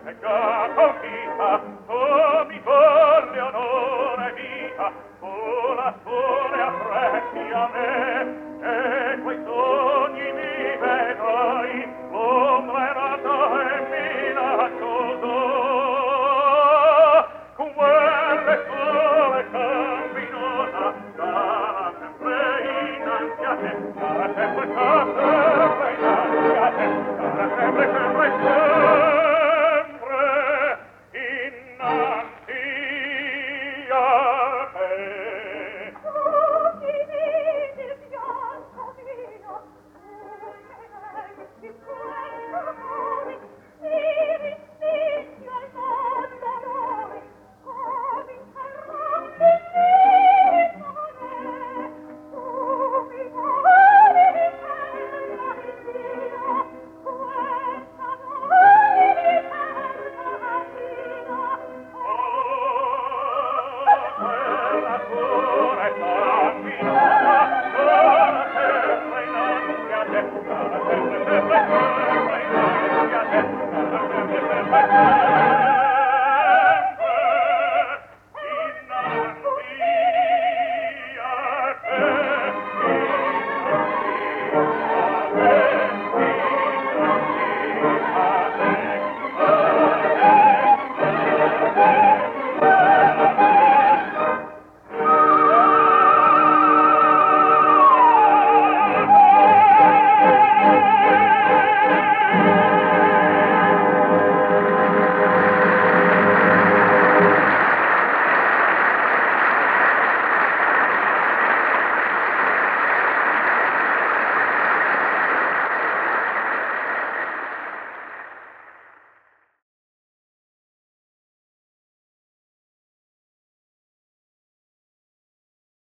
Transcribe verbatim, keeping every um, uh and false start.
è già conquista, tu mi volle onore vita, tu la sole apprezzi a me, e quei sogni mi vedrai, l'ombra è nata e minaccioso, quelle sole camminosa, sarà sempre innanzi a te, sarà sempre